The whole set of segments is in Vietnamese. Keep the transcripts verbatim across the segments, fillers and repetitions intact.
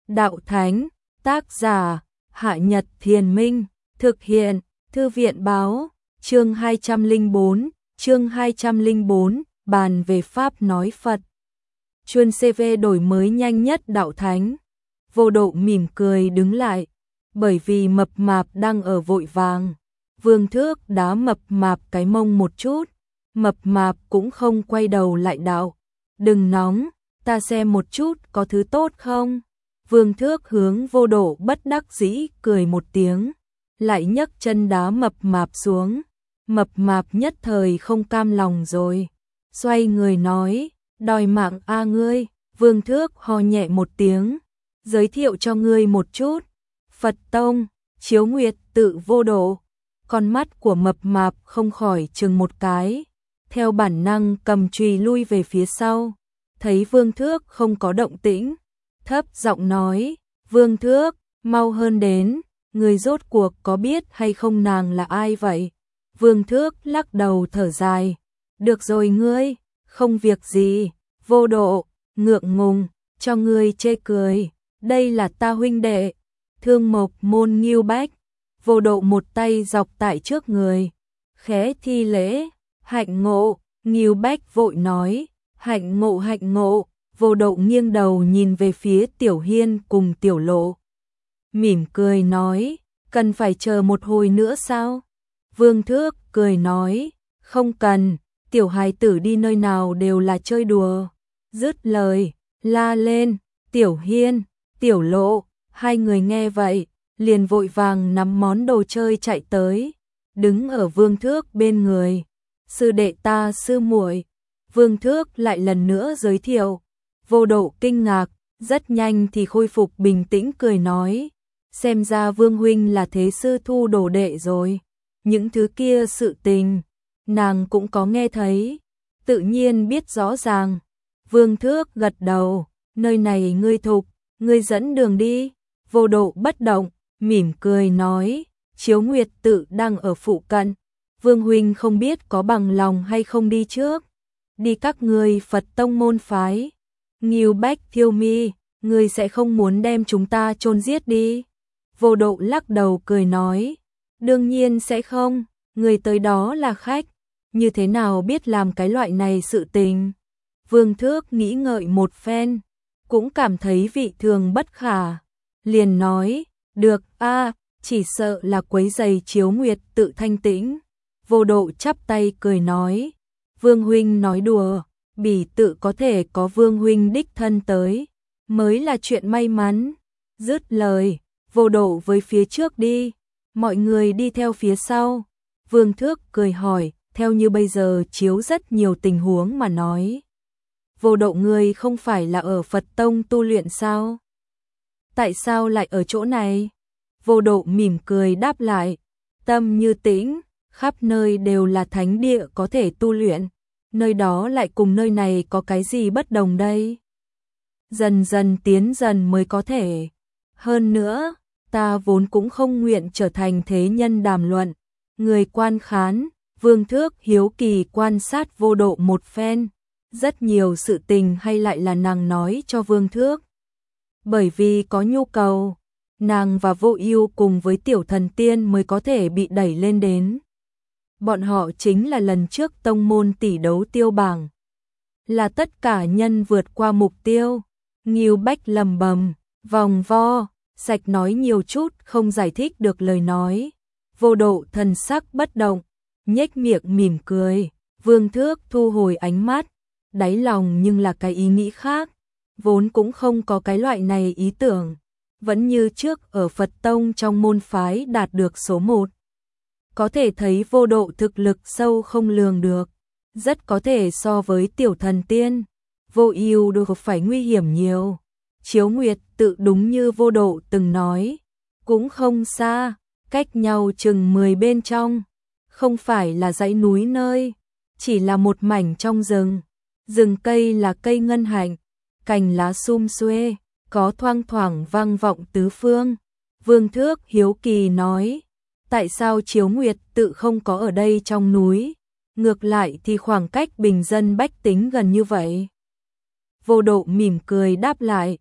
Đạo Thánh, tác giả, Hạ Nhật Thiền Minh, thực hiện, Thư viện báo, chương hai trăm lẻ bốn, chương hai trăm lẻ bốn, bàn về Pháp nói Phật. Chuyên xê vê đổi mới nhanh nhất Đạo Thánh. Vô Độ mỉm cười đứng lại, bởi vì mập mạp đang ở vội vàng. Vương Thước đá mập mạp cái mông một chút, mập mạp cũng không quay đầu lại đạo. Đừng nóng, ta xem một chút có thứ tốt không? Vương Thước hướng Vô Độ bất đắc dĩ cười một tiếng, lại nhấc chân đá mập mạp xuống. Mập mạp nhất thời không cam lòng rồi, xoay người nói, đòi mạng a ngươi. Vương Thước ho nhẹ một tiếng, giới thiệu cho ngươi một chút, Phật Tông, Chiếu Nguyệt Tự Vô Độ. Con mắt của mập mạp không khỏi chừng một cái, theo bản năng cầm chùy lui về phía sau, thấy Vương Thước không có động tĩnh, thấp giọng nói, Vương Thước, mau hơn đến, người rốt cuộc có biết hay không nàng là ai vậy? Vương Thước lắc đầu thở dài, được rồi ngươi, không việc gì. Vô Độ, ngượng ngùng, cho ngươi chê cười, đây là ta huynh đệ, Thương Mộc Môn Ngưu Bách. Vô Độ một tay dọc tại trước người, khẽ thi lễ, hạnh ngộ. Ngưu Bách vội nói, hạnh ngộ hạnh ngộ. Vô Độ nghiêng đầu nhìn về phía Tiểu Hiên cùng Tiểu Lộ, mỉm cười nói, cần phải chờ một hồi nữa sao? Vương Thước cười nói, không cần, tiểu hài tử đi nơi nào đều là chơi đùa. Dứt lời, la lên, Tiểu Hiên, Tiểu Lộ. Hai người nghe vậy, liền vội vàng nắm món đồ chơi chạy tới, đứng ở Vương Thước bên người. Sư đệ ta sư muội. Vương Thước lại lần nữa giới thiệu. Vô Độ kinh ngạc, rất nhanh thì khôi phục bình tĩnh cười nói, xem ra Vương huynh là thế sư thu đồ đệ rồi. Những thứ kia sự tình, nàng cũng có nghe thấy, tự nhiên biết rõ ràng. Vương Thước gật đầu, nơi này ngươi thục, ngươi dẫn đường đi. Vô Độ bất động, mỉm cười nói, Chiếu Nguyệt Tự đang ở phụ cận, Vương huynh không biết có bằng lòng hay không đi trước. Đi các ngươi Phật Tông môn phái. Ngưu Bách thiêu mi, ngươi sẽ không muốn đem chúng ta chôn giết đi? Vô Độ lắc đầu cười nói, đương nhiên sẽ không, người tới đó là khách, như thế nào biết làm cái loại này sự tình. Vương Thước nghĩ ngợi một phen, cũng cảm thấy vị thường bất khả, liền nói, được a, chỉ sợ là quấy rầy Chiếu Nguyệt Tự thanh tĩnh. Vô Độ chắp tay cười nói, Vương huynh nói đùa, bỉ tự có thể có Vương huynh đích thân tới, mới là chuyện may mắn. Dứt lời, Vô Độ với phía trước đi, mọi người đi theo phía sau. Vương Thước cười hỏi, theo như bây giờ chiếu rất nhiều tình huống mà nói, Vô Độ ngươi không phải là ở Phật Tông tu luyện sao? Tại sao lại ở chỗ này? Vô Độ mỉm cười đáp lại, tâm như tĩnh, khắp nơi đều là thánh địa có thể tu luyện, nơi đó lại cùng nơi này có cái gì bất đồng đây? Dần dần tiến dần mới có thể. Hơn nữa, ta vốn cũng không nguyện trở thành thế nhân đàm luận, người quan khán. Vương Thước hiếu kỳ quan sát Vô Độ một phen, rất nhiều sự tình hay lại là nàng nói cho Vương Thước. Bởi vì có nhu cầu, nàng và Vô Ưu cùng với Tiểu Thần Tiên mới có thể bị đẩy lên đến. Bọn họ chính là lần trước tông môn tỷ đấu tiêu bảng, là tất cả nhân vượt qua mục tiêu. Ngưu Bách lầm bầm, vòng vo, sạch nói nhiều chút không giải thích được lời nói. Vô Độ thần sắc bất động, nhếch miệng mỉm cười. Vương Thước thu hồi ánh mắt, đáy lòng nhưng là cái ý nghĩ khác, vốn cũng không có cái loại này ý tưởng, vẫn như trước ở Phật Tông trong môn phái đạt được số một. Có thể thấy Vô Độ thực lực sâu không lường được, rất có thể so với Tiểu Thần Tiên, Vô Ưu được phải nguy hiểm nhiều. Chiếu Nguyệt Tự đúng như Vô Độ từng nói, cũng không xa, cách nhau chừng mười bên trong, không phải là dãy núi nơi, chỉ là một mảnh trong rừng. Rừng cây là cây ngân hạnh, cành lá sum xuê, có thoang thoảng vang vọng tứ phương. Vương Thước hiếu kỳ nói, tại sao Chiếu Nguyệt Tự không có ở đây trong núi, ngược lại thì khoảng cách bình dân bách tính gần như vậy? Vô Độ mỉm cười đáp lại,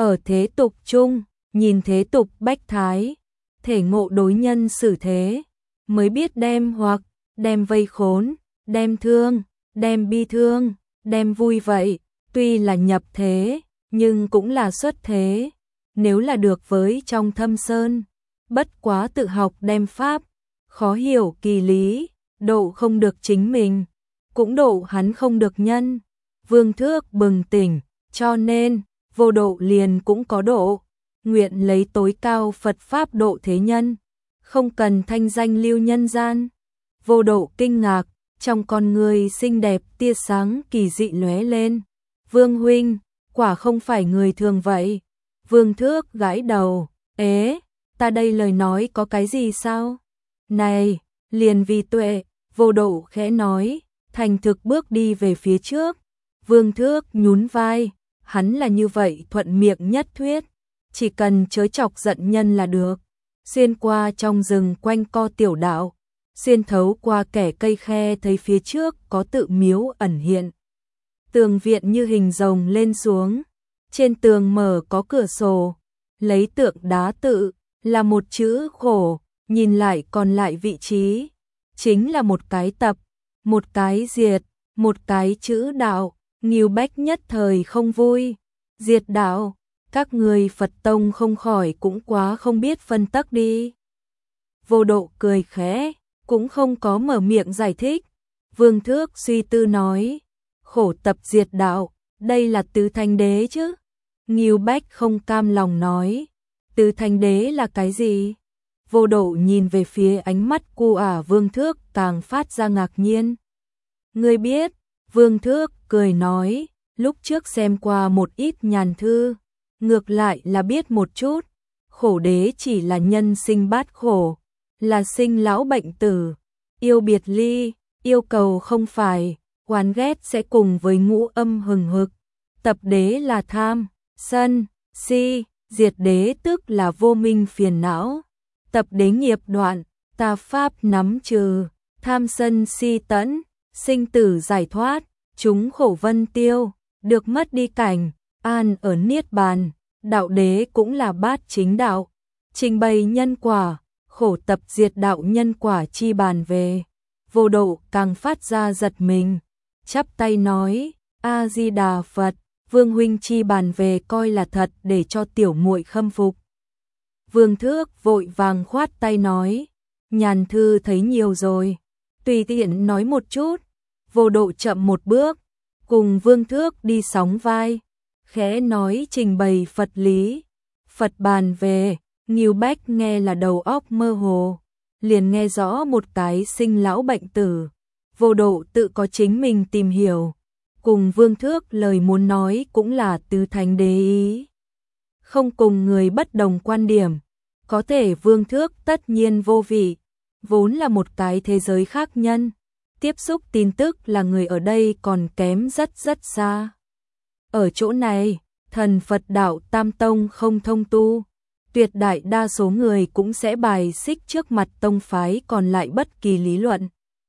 ở thế tục chung, nhìn thế tục bách thái, thể ngộ đối nhân xử thế, mới biết đem hoặc, đem vây khốn, đem thương, đem bi thương, đem vui vậy, tuy là nhập thế, nhưng cũng là xuất thế, nếu là được với trong thâm sơn, bất quá tự học đem pháp, khó hiểu kỳ lý, độ không được chính mình, cũng độ hắn không được nhân. Vương Thước bừng tỉnh, cho nên, vô độ liền cũng có độ, nguyện lấy tối cao Phật Pháp độ thế nhân, không cần thanh danh lưu nhân gian. Vô độ kinh ngạc, trong con người xinh đẹp tia sáng kỳ dị lóe lên. Vương huynh, quả không phải người thường vậy. Vương Thước gãi đầu, ế, ta đây lời nói có cái gì sao? Này, liền vì tuệ, vô độ khẽ nói, thành thực bước đi về phía trước. Vương Thước nhún vai, hắn là như vậy thuận miệng nhất thuyết, chỉ cần chớ chọc giận nhân là được. Xuyên qua trong rừng quanh co tiểu đạo, xuyên thấu qua kẻ cây khe thấy phía trước có tự miếu ẩn hiện. Tường viện như hình rồng lên xuống, trên tường mở có cửa sổ, lấy tượng đá tự, là một chữ khổ, nhìn lại còn lại vị trí, chính là một cái tập, một cái diệt, một cái chữ đạo. Nghiêu Bách nhất thời không vui, diệt đạo, các người Phật tông không khỏi cũng quá không biết phân tắc đi. Vô độ cười khẽ, cũng không có mở miệng giải thích. Vương Thước suy tư nói, khổ tập diệt đạo, đây là tứ thanh đế chứ. Nghiêu Bách không cam lòng nói, tứ thanh đế là cái gì? Vô độ nhìn về phía ánh mắt cu ả Vương Thước càng phát ra ngạc nhiên. Ngươi biết? Vương Thước cười nói, lúc trước xem qua một ít nhàn thư, ngược lại là biết một chút, khổ đế chỉ là nhân sinh bát khổ, là sinh lão bệnh tử, yêu biệt ly, yêu cầu không phải, oán ghét sẽ cùng với ngũ âm hừng hực, tập đế là tham, sân, si, diệt đế tức là vô minh phiền não, tập đế nghiệp đoạn, tà pháp nắm trừ, tham sân si tẫn, sinh tử giải thoát, chúng khổ vân tiêu, được mất đi cảnh, an ở niết bàn, đạo đế cũng là bát chính đạo, trình bày nhân quả, khổ tập diệt đạo nhân quả chi bàn về. Vô độ càng phát ra giật mình, chắp tay nói, A-di-đà Phật, Vương huynh chi bàn về coi là thật để cho tiểu muội khâm phục. Vương Thước vội vàng khoát tay nói, nhàn thư thấy nhiều rồi, tùy tiện nói một chút. Vô độ chậm một bước, cùng Vương Thước đi sóng vai, khẽ nói trình bày Phật lý. Phật bàn về, Nghiêu Bách nghe là đầu óc mơ hồ, liền nghe rõ một cái sinh lão bệnh tử. Vô độ tự có chính mình tìm hiểu, cùng Vương Thước lời muốn nói cũng là tứ thánh đế ý. Không cùng người bất đồng quan điểm, có thể Vương Thước tất nhiên vô vị, vốn là một cái thế giới khác nhân. Tiếp xúc tin tức là người ở đây còn kém rất rất xa. Ở chỗ này, thần Phật đạo Tam Tông không thông tu, tuyệt đại đa số người cũng sẽ bài xích trước mặt tông phái còn lại bất kỳ lý luận.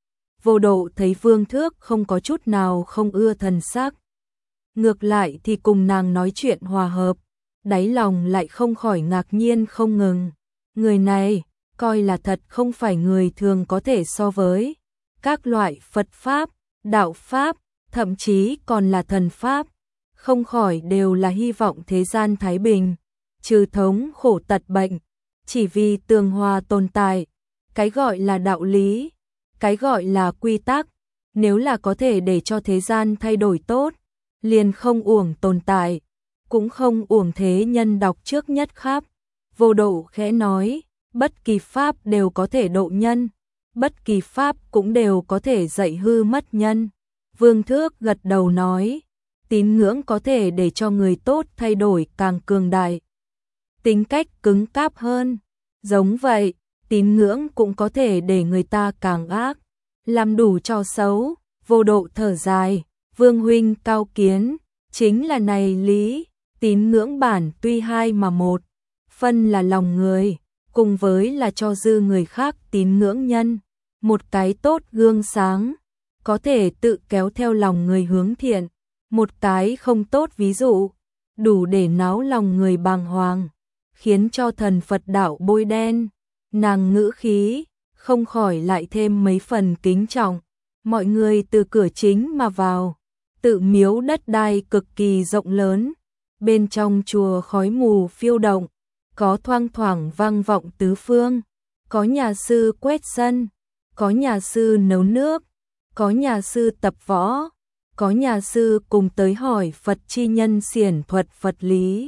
Vô độ thấy Vương Thước không có chút nào không ưa thần sắc. Ngược lại thì cùng nàng nói chuyện hòa hợp, đáy lòng lại không khỏi ngạc nhiên không ngừng. Người này, coi là thật không phải người thường có thể so với. Các loại Phật Pháp, Đạo Pháp, thậm chí còn là thần Pháp, không khỏi đều là hy vọng thế gian thái bình, trừ thống khổ tật bệnh, chỉ vì tường hòa tồn tại. Cái gọi là đạo lý, cái gọi là quy tắc, nếu là có thể để cho thế gian thay đổi tốt, liền không uổng tồn tại, cũng không uổng thế nhân đọc trước nhất khắp. Vô độ khẽ nói, bất kỳ Pháp đều có thể độ nhân, bất kỳ Pháp cũng đều có thể dạy hư mất nhân. Vương Thước gật đầu nói, tín ngưỡng có thể để cho người tốt thay đổi càng cường đại, tính cách cứng cáp hơn. Giống vậy, tín ngưỡng cũng có thể để người ta càng ác, làm đủ trò xấu. Vô độ thở dài, Vương huynh cao kiến, chính là này lý, tín ngưỡng bản tuy hai mà một, phân là lòng người, cùng với là cho dư người khác tín ngưỡng nhân, một cái tốt gương sáng, có thể tự kéo theo lòng người hướng thiện, một cái không tốt ví dụ, đủ để náo lòng người bàng hoàng, khiến cho thần Phật đạo bôi đen. Nàng ngữ khí không khỏi lại thêm mấy phần kính trọng. Mọi người từ cửa chính mà vào, tự miếu đất đai cực kỳ rộng lớn, bên trong chùa khói mù phiêu động, có thoang thoảng vang vọng tứ phương, có nhà sư quét sân, có nhà sư nấu nước, có nhà sư tập võ, có nhà sư cùng tới hỏi Phật chi nhân xiển thuật Phật lý.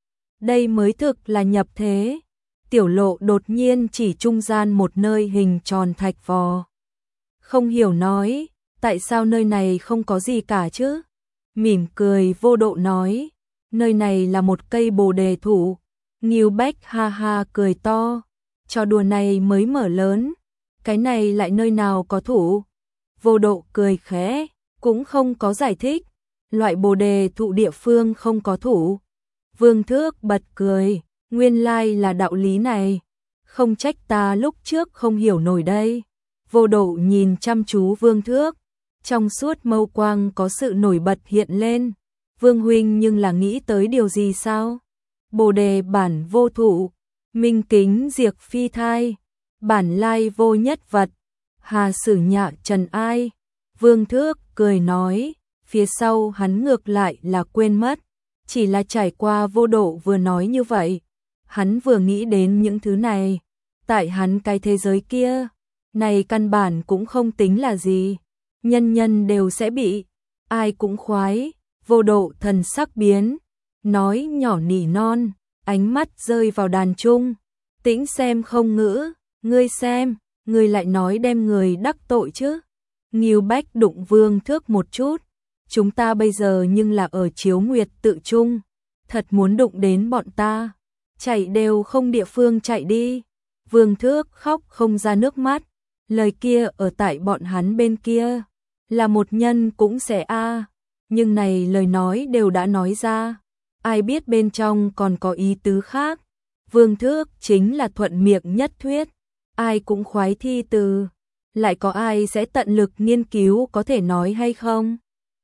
Đây mới thực là nhập thế. Tiểu Lộ đột nhiên chỉ trung gian một nơi hình tròn thạch vò. Không hiểu nói, tại sao nơi này không có gì cả chứ? Mỉm cười Vô Độ nói, nơi này là một cây bồ đề thụ. Ngưu Bách ha ha cười to, trò đùa này mới mở lớn, cái này lại nơi nào có thụ? Vô Độ cười khẽ, cũng không có giải thích, loại bồ đề thụ địa phương không có thụ. Vương Thước bật cười, nguyên lai là đạo lý này, không trách ta lúc trước không hiểu nổi đây. Vô Độ nhìn chăm chú Vương Thước, trong suốt mâu quang có sự nổi bật hiện lên. Vương huynh nhưng là nghĩ tới điều gì sao? Bồ đề bản vô thụ, minh kính diệt phi thai, bản lai vô nhất vật, hà sử nhạ trần ai. Vương Thước cười nói, phía sau hắn ngược lại là quên mất, chỉ là trải qua Vô Độ vừa nói như vậy, hắn vừa nghĩ đến những thứ này, tại hắn cái thế giới kia, này căn bản cũng không tính là gì, nhân nhân đều sẽ bị, ai cũng khoái. Vô Độ thần sắc biến, nói nhỏ nỉ non, ánh mắt rơi vào đàn trung, tĩnh xem không ngữ, ngươi xem, ngươi lại nói đem người đắc tội chứ. Ngưu Bách đụng Vương Thước một chút, chúng ta bây giờ nhưng là ở chiếu nguyệt tự trung, thật muốn đụng đến bọn ta, chạy đều không địa phương chạy đi. Vương Thước khóc không ra nước mắt, lời kia ở tại bọn hắn bên kia, là một nhân cũng sẽ a, nhưng này lời nói đều đã nói ra, ai biết bên trong còn có ý tứ khác. Vương Thước chính là thuận miệng nhất thuyết, ai cũng khoái thi từ, lại có ai sẽ tận lực nghiên cứu có thể nói hay không?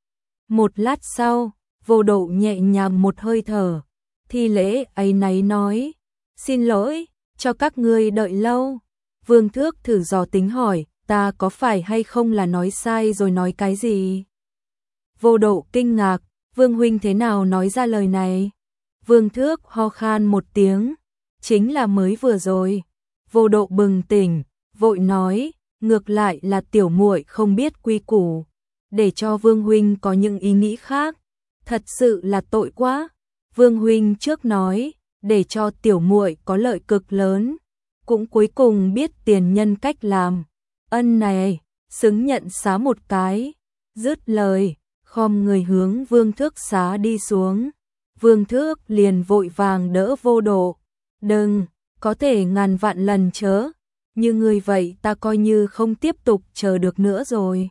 Một lát sau, Vô Độ nhẹ nhàng một hơi thở, thi lễ áy náy nói, xin lỗi, cho các ngươi đợi lâu. Vương Thước thử dò tính hỏi, ta có phải hay không là nói sai rồi nói cái gì? Vô Độ kinh ngạc, Vương huynh thế nào nói ra lời này? Vương Thước ho khan một tiếng, chính là mới vừa rồi. Vô Độ bừng tỉnh, vội nói, ngược lại là tiểu muội không biết quy củ, để cho Vương huynh có những ý nghĩ khác, thật sự là tội quá. Vương huynh trước nói, để cho tiểu muội có lợi cực lớn, cũng cuối cùng biết tiền nhân cách làm, ân này xứng nhận xá một cái. Dứt lời, khom người hướng Vương Thước xá đi xuống. Vương Thước liền vội vàng đỡ Vô Độ, đừng, có thể ngàn vạn lần chớ, như người vậy ta coi như không tiếp tục chờ được nữa rồi.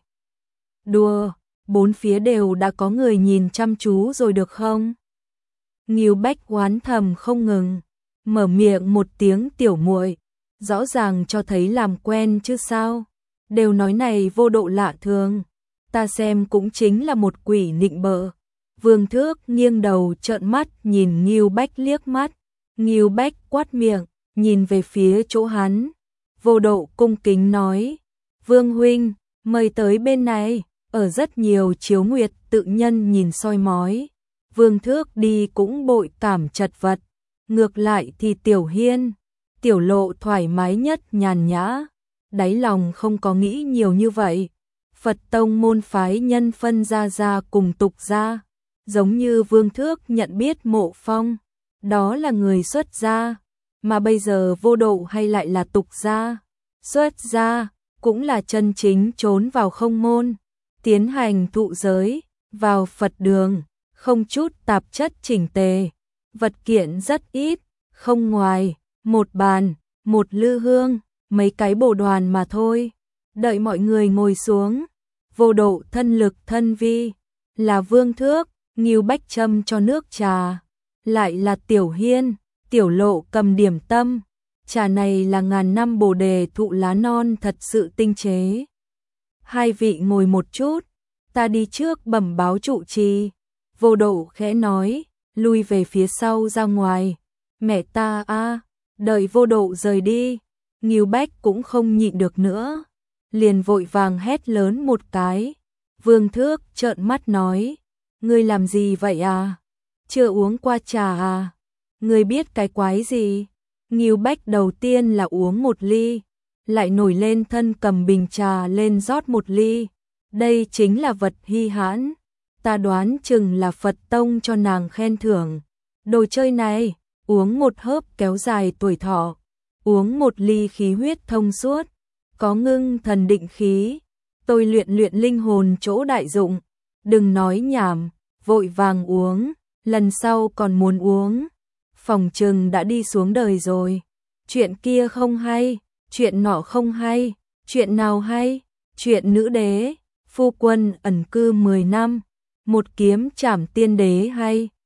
Đùa, bốn phía đều đã có người nhìn chăm chú rồi được không? Ngưu Bách oán thầm không ngừng, mở miệng một tiếng tiểu muội, rõ ràng cho thấy làm quen chứ sao, đều nói này Vô Độ lạ thường, ta xem cũng chính là một quỷ nịnh bợ. Vương Thước nghiêng đầu trợn mắt nhìn Ngưu Bách liếc mắt, Ngưu Bách quát miệng, nhìn về phía chỗ hắn. Vô Độ cung kính nói, Vương huynh, mời tới bên này. Ở rất nhiều chiếu nguyệt tự nhân nhìn soi mói, Vương Thước đi cũng bội cảm chật vật, ngược lại thì Tiểu Hiên, Tiểu Lộ thoải mái nhất nhàn nhã, đáy lòng không có nghĩ nhiều như vậy. Phật tông môn phái nhân phân ra ra cùng tục ra, giống như Vương Thước nhận biết Mộ Phong, đó là người xuất gia, mà bây giờ Vô Độ hay lại là tục gia, xuất gia, cũng là chân chính trốn vào không môn, tiến hành thụ giới, vào Phật đường, không chút tạp chất chỉnh tề, vật kiện rất ít, không ngoài, một bàn, một lư hương, mấy cái bồ đoàn mà thôi. Đợi mọi người ngồi xuống, Vô Độ thân lực thân vi, là Vương Thước, Ngưu Bách châm cho nước trà, lại là Tiểu Hiên, Tiểu Lộ cầm điểm tâm, trà này là ngàn năm bồ đề thụ lá non thật sự tinh chế. Hai vị ngồi một chút, ta đi trước bẩm báo trụ trì. Vô Độ khẽ nói, lui về phía sau ra ngoài. Mẹ ta a, đợi Vô Độ rời đi, Ngưu Bách cũng không nhịn được nữa, liền vội vàng hét lớn một cái. Vương Thước trợn mắt nói, ngươi làm gì vậy à? Chưa uống qua trà à? Ngươi biết cái quái gì? Ngưu Bách đầu tiên là uống một ly, lại nổi lên thân cầm bình trà lên rót một ly. Đây chính là vật hi hãn, ta đoán chừng là Phật Tông cho nàng khen thưởng. Đồ chơi này, uống một hớp kéo dài tuổi thọ, uống một ly khí huyết thông suốt, có ngưng thần định khí, tôi luyện luyện linh hồn chỗ đại dụng. Đừng nói nhảm, vội vàng uống, lần sau còn muốn uống, phòng trừng đã đi xuống đời rồi. Chuyện kia không hay, chuyện nọ không hay, chuyện nào hay? Chuyện nữ đế, phu quân ẩn cư mười năm, một kiếm trảm tiên đế hay.